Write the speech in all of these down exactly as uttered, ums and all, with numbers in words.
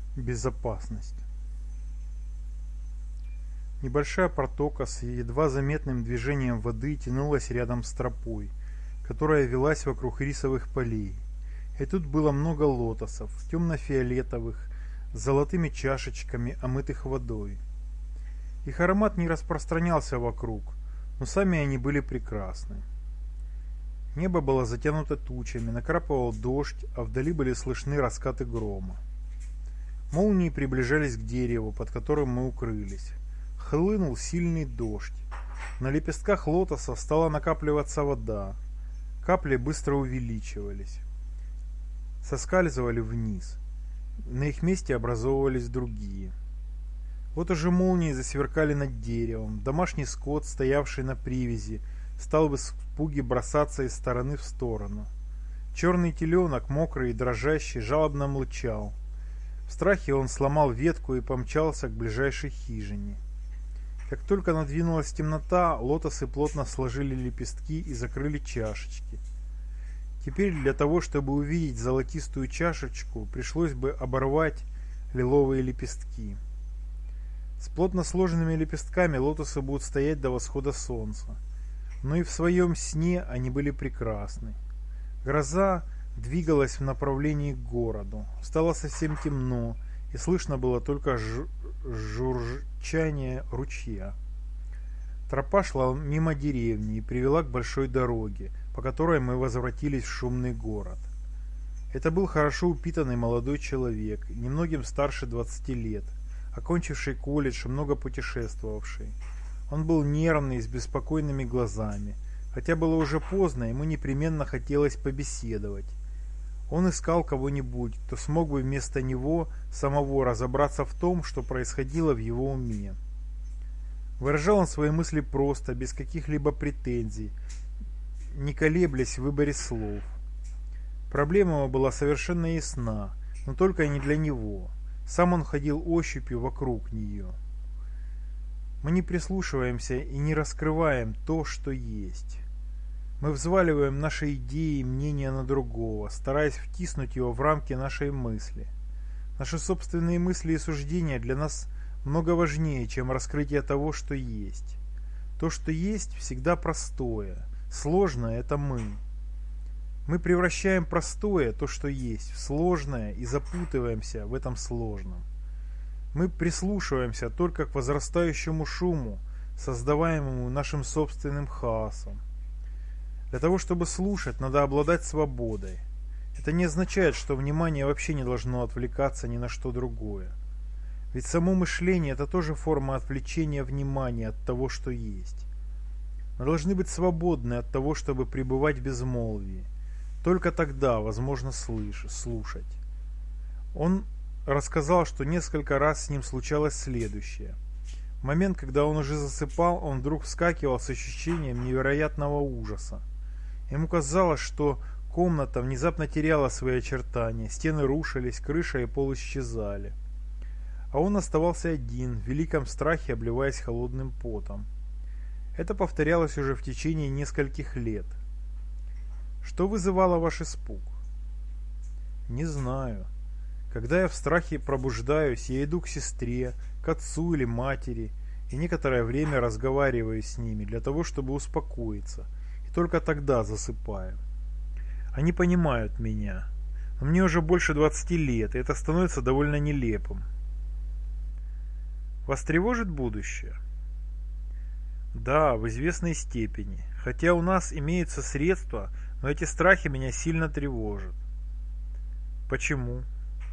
Безопасность. Небольшая протока с едва заметным движением воды тянулась рядом с тропой, которая велась вокруг рисовых полей. И тут было много лотосов, темно-фиолетовых, с золотыми чашечками, омытых водой. Их аромат не распространялся вокруг, но сами они были прекрасны. Небо было затянуто тучами, накрапывал дождь, а вдали были слышны раскаты грома. Молнии приближались к дереву, под которым мы укрылись. Хлынул сильный дождь. На лепестках лотоса стала накапливаться вода. Капли быстро увеличивались. Соскальзывали вниз. На их месте образовывались другие. Вот уже молнии засверкали над деревом. Домашний скот, стоявший на привязи, стал в испуге бросаться из стороны в сторону. Черный теленок, мокрый и дрожащий, жалобно млычал. В страхе он сломал ветку и помчался к ближайшей хижине. Как только надвинулась темнота, лотосы плотно сложили лепестки и закрыли чашечки. Теперь для того, чтобы увидеть золотистую чашечку, пришлось бы оборвать лиловые лепестки. С плотно сложенными лепестками лотосы будут стоять до восхода солнца. Но и в своем сне они были прекрасны. Гроза двигалась в направлении к городу. Стало совсем темно, и слышно было только жу- журчание ручья. Тропа шла мимо деревни и привела к большой дороге, по которой мы возвратились в шумный город. Это был хорошо упитанный молодой человек, немногим старше двадцати лет, окончивший колледж и много путешествовавший. Он был нервный, с беспокойными глазами. Хотя было уже поздно, ему непременно хотелось побеседовать. Он искал кого-нибудь, кто смог бы вместо него самого разобраться в том, что происходило в его уме. Выражал он свои мысли просто, без каких-либо претензий, не колеблясь в выборе слов. Проблема его была совершенно ясна, но только не для него. Сам он ходил ощупью вокруг нее. Мы не прислушиваемся и не раскрываем то, что есть. Мы взваливаем наши идеи и мнения на другого, стараясь втиснуть его в рамки нашей мысли. Наши собственные мысли и суждения для нас много важнее, чем раскрытие того, что есть. То, что есть, всегда простое. Сложное – это мы. Мы превращаем простое, то, что есть, в сложное и запутываемся в этом сложном. Мы прислушиваемся только к возрастающему шуму, создаваемому нашим собственным хаосом. Для того, чтобы слушать, надо обладать свободой. Это не означает, что внимание вообще не должно отвлекаться ни на что другое. Ведь само мышление – это тоже форма отвлечения внимания от того, что есть. Мы должны быть свободны от того, чтобы пребывать в безмолвии. Только тогда возможно слыш- слушать. Он рассказал, что несколько раз с ним случалось следующее. В момент, когда он уже засыпал, он вдруг вскакивал с ощущением невероятного ужаса. Ему казалось, что комната внезапно теряла свои очертания, стены рушились, крыша и пол исчезали. А он оставался один, в великом страхе, обливаясь холодным потом. Это повторялось уже в течение нескольких лет. Что вызывало ваш испуг? Не знаю. Когда я в страхе пробуждаюсь, я иду к сестре, к отцу или матери, и некоторое время разговариваю с ними для того, чтобы успокоиться, и только тогда засыпаю. Они понимают меня, но мне уже больше двадцати лет, и это становится довольно нелепым. Вас тревожит будущее? Да, в известной степени. Хотя у нас имеются средства, но эти страхи меня сильно тревожат. Почему?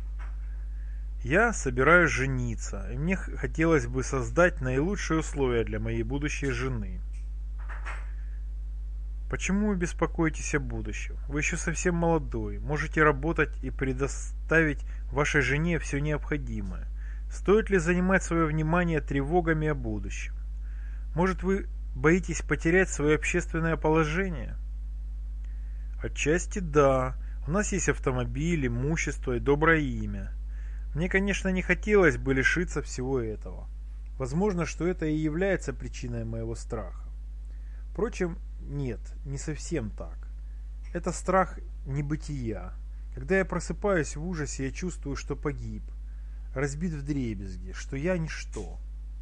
Я собираюсь жениться, и мне хотелось бы создать наилучшие условия для моей будущей жены. Почему вы беспокоитесь о будущем? Вы еще совсем молодой, можете работать и предоставить вашей жене все необходимое. Стоит ли занимать свое внимание тревогами о будущем? Может, вы боитесь потерять свое общественное положение? Отчасти да. У нас есть автомобиль, имущество и доброе имя. Мне, конечно, не хотелось бы лишиться всего этого. Возможно, что это и является причиной моего страха. Впрочем, нет, не совсем так. Это страх небытия. Когда я просыпаюсь в ужасе, я чувствую, что погиб. разбит вдребезги, что я ничто.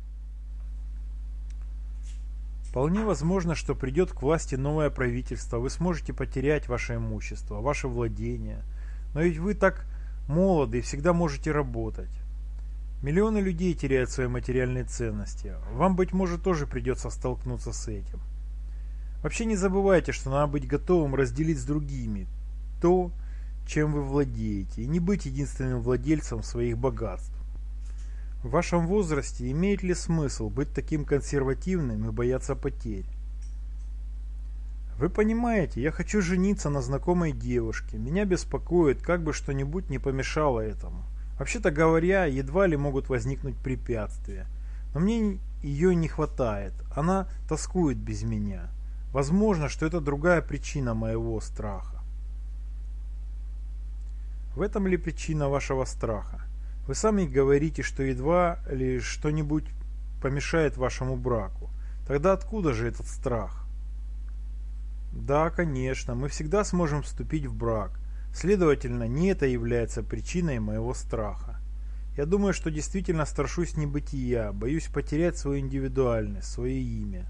Вполне возможно, что придет к власти новое правительство, вы сможете потерять ваше имущество, ваше владение. Но ведь вы так молоды и всегда можете работать. Миллионы людей теряют свои материальные ценности. Вам, быть может, тоже придется столкнуться с этим. Вообще не забывайте, что надо быть готовым разделить с другими то, чем вы владеете, и не быть единственным владельцем своих богатств. В вашем возрасте имеет ли смысл быть таким консервативным и бояться потерь? Вы понимаете, я хочу жениться на знакомой девушке. Меня беспокоит, как бы что-нибудь не помешало этому. Вообще-то говоря, едва ли могут возникнуть препятствия. Но мне ее не хватает. Она тоскует без меня. Возможно, что это другая причина моего страха. В этом ли причина вашего страха? Вы сами говорите, что едва ли что-нибудь помешает вашему браку. Тогда откуда же этот страх? Да, конечно, мы всегда сможем вступить в брак. Следовательно, не это является причиной моего страха. Я думаю, что действительно страшусь небытия, боюсь потерять свою индивидуальность, свое имя.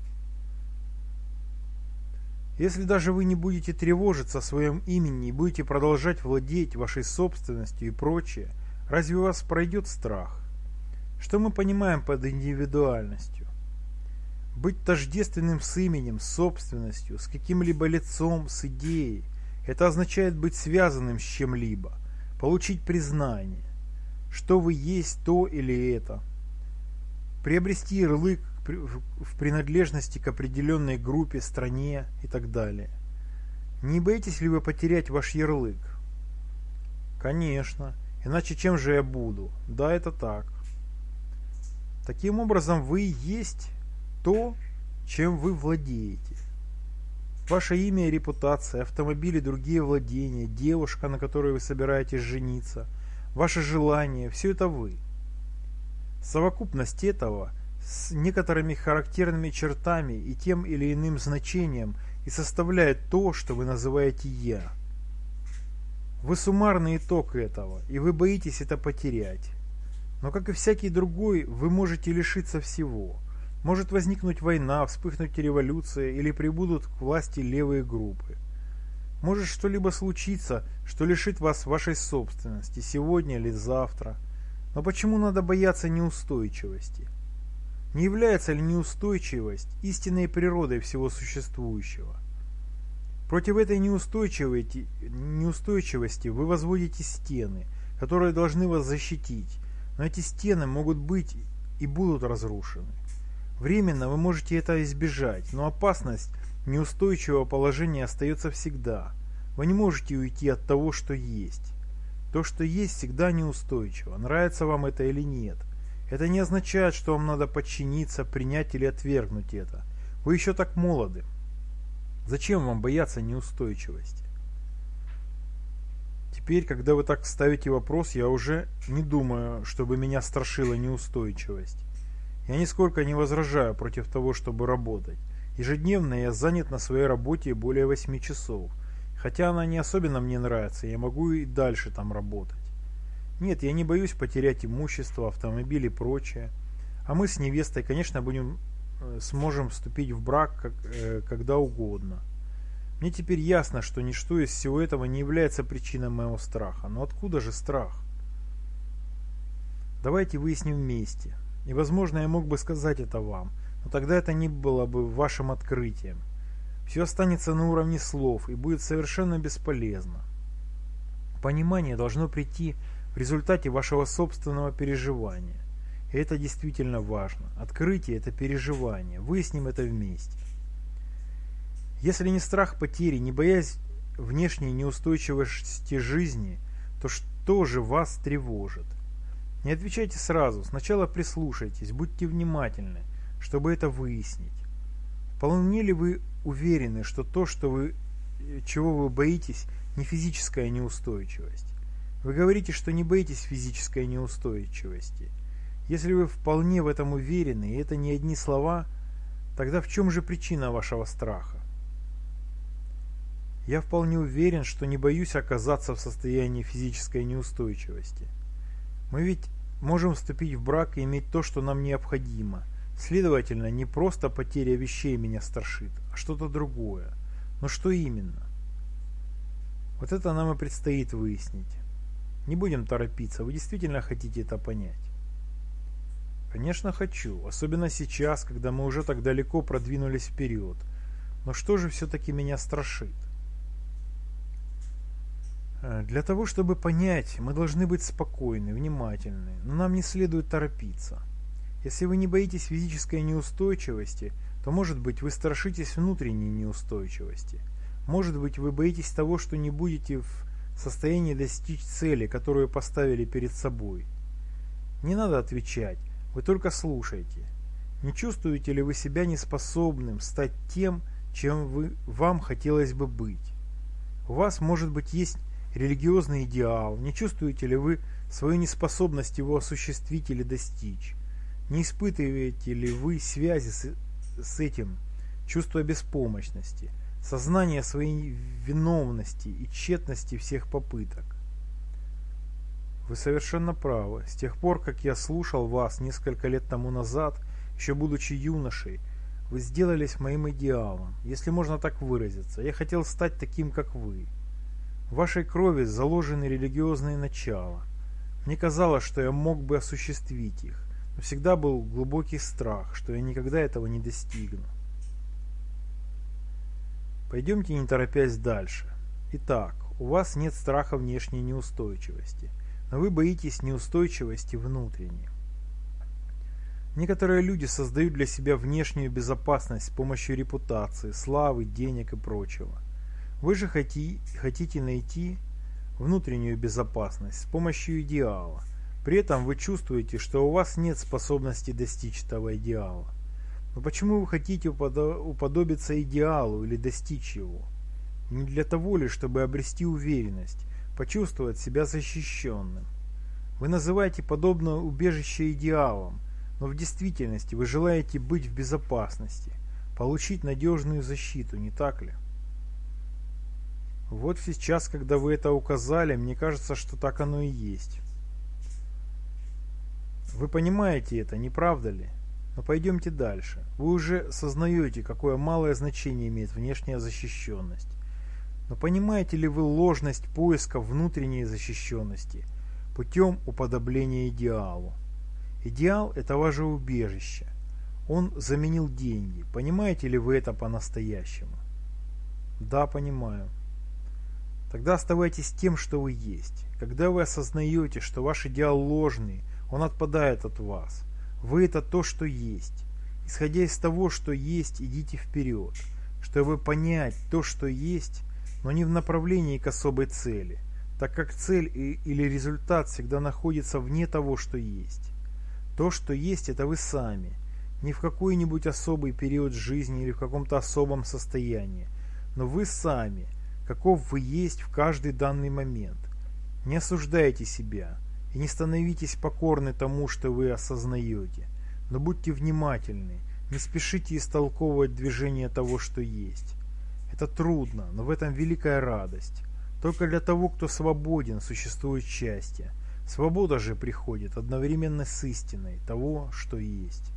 Если даже вы не будете тревожиться о своем имени и будете продолжать владеть вашей собственностью и прочее, разве у вас пройдет страх? Что мы понимаем под индивидуальностью? Быть тождественным с именем, с собственностью, с каким-либо лицом, с идеей – это означает быть связанным с чем-либо, получить признание, что вы есть то или это, приобрести ярлык в принадлежности к определенной группе, стране и так далее. Не боитесь ли вы потерять ваш ярлык? Конечно. Иначе чем же я буду? Да, это так. Таким образом, вы есть то, чем вы владеете. Ваше имя и репутация, автомобили, другие владения, девушка, на которой вы собираетесь жениться, ваше желание – все это вы. Совокупность этого с некоторыми характерными чертами и тем или иным значением и составляет то, что вы называете «я». Вы суммарный итог этого, и вы боитесь это потерять. Но, как и всякий другой, вы можете лишиться всего. Может возникнуть война, вспыхнуть революция или прибудут к власти левые группы. Может что-либо случиться, что лишит вас вашей собственности, сегодня или завтра. Но почему надо бояться неустойчивости? Не является ли неустойчивость истинной природой всего существующего? Против этой неустойчивости, неустойчивости вы возводите стены, которые должны вас защитить, но эти стены могут быть и будут разрушены. Временно вы можете это избежать, но опасность неустойчивого положения остается всегда. Вы не можете уйти от того, что есть. То, что есть, всегда неустойчиво, нравится вам это или нет. Это не означает, что вам надо подчиниться, принять или отвергнуть это. Вы еще так молоды. Зачем вам бояться неустойчивости? Теперь, когда вы так ставите вопрос, я уже не думаю, чтобы меня страшила неустойчивость. Я нисколько не возражаю против того, чтобы работать. Ежедневно я занят на своей работе более восьми часов. Хотя она не особенно мне нравится, я могу и дальше там работать. Нет, я не боюсь потерять имущество, автомобиль и прочее. А мы с невестой, конечно, будем, сможем вступить в брак как, э, когда угодно. Мне теперь ясно, что ничто из всего этого не является причиной моего страха. Но откуда же страх? Давайте выясним вместе. И, возможно, я мог бы сказать это вам, но тогда это не было бы вашим открытием. Все останется на уровне слов и будет совершенно бесполезно. Понимание должно прийти в результате вашего собственного переживания. И это действительно важно. Открытие – это переживание. Выясним это вместе. Если не страх потери, не боязнь внешней неустойчивости жизни, то что же вас тревожит? Не отвечайте сразу, сначала прислушайтесь, будьте внимательны, чтобы это выяснить. Вполне ли вы уверены, что то, что вы, чего вы боитесь, не физическая неустойчивость? Вы говорите, что не боитесь физической неустойчивости. Если вы вполне в этом уверены, и это не одни слова, тогда в чем же причина вашего страха? Я вполне уверен, что не боюсь оказаться в состоянии физической неустойчивости. Мы ведь можем вступить в брак и иметь то, что нам необходимо. Следовательно, не просто потеря вещей меня страшит, а что-то другое. Но что именно? Вот это нам и предстоит выяснить. Не будем торопиться, вы действительно хотите это понять? Конечно, хочу, особенно сейчас, когда мы уже так далеко продвинулись вперед. Но что же все-таки меня страшит? Для того, чтобы понять, мы должны быть спокойны, внимательны, но нам не следует торопиться. Если вы не боитесь физической неустойчивости, то, может быть, вы страшитесь внутренней неустойчивости. Может быть, вы боитесь того, что не будете в состоянии достичь цели, которую поставили перед собой. Не надо отвечать, вы только слушайте. Не чувствуете ли вы себя неспособным стать тем, чем вы, вам хотелось бы быть? У вас, может быть, есть религиозный идеал, не чувствуете ли вы свою неспособность его осуществить или достичь? Не испытываете ли вы связи с, с этим, чувство беспомощности, сознание своей виновности и тщетности всех попыток? Вы совершенно правы. С тех пор, как я слушал вас несколько лет тому назад, еще будучи юношей, вы сделались моим идеалом, если можно так выразиться. Я хотел стать таким, как вы. В вашей крови заложены религиозные начала. Мне казалось, что я мог бы осуществить их, но всегда был глубокий страх, что я никогда этого не достигну. Пойдемте, не торопясь, дальше. Итак, у вас нет страха внешней неустойчивости, но вы боитесь неустойчивости внутренней. Некоторые люди создают для себя внешнюю безопасность с помощью репутации, славы, денег и прочего. Вы же хотите, хотите найти внутреннюю безопасность с помощью идеала. При этом вы чувствуете, что у вас нет способности достичь этого идеала. Но почему вы хотите уподобиться идеалу или достичь его? Не для того ли, чтобы обрести уверенность, почувствовать себя защищенным? Вы называете подобное убежище идеалом, но в действительности вы желаете быть в безопасности, получить надежную защиту, не так ли? Вот сейчас, когда вы это указали, мне кажется, что так оно и есть. Вы понимаете это, не правда ли? Но пойдемте дальше. Вы уже сознаете, какое малое значение имеет внешняя защищенность. Но понимаете ли вы ложность поиска внутренней защищенности путем уподобления идеалу? Идеал – это ваше убежище. Он заменил деньги. Понимаете ли вы это по-настоящему? Да, понимаю. Тогда оставайтесь тем, что вы есть. Когда вы осознаете, что ваш идеал ложный, он отпадает от вас. Вы – это то, что есть. Исходя из того, что есть, идите вперед, чтобы понять то, что есть, но не в направлении к особой цели, так как цель или результат всегда находится вне того, что есть. То, что есть, это вы сами, не в какой-нибудь особый период жизни или в каком-то особом состоянии, но вы сами, каков вы есть в каждый данный момент. Не осуждайте себя и не становитесь покорны тому, что вы осознаете, но будьте внимательны, не спешите истолковывать движение того, что есть. Это трудно, но в этом великая радость. Только для того, кто свободен, существует счастье. Свобода же приходит одновременно с истиной того, что есть.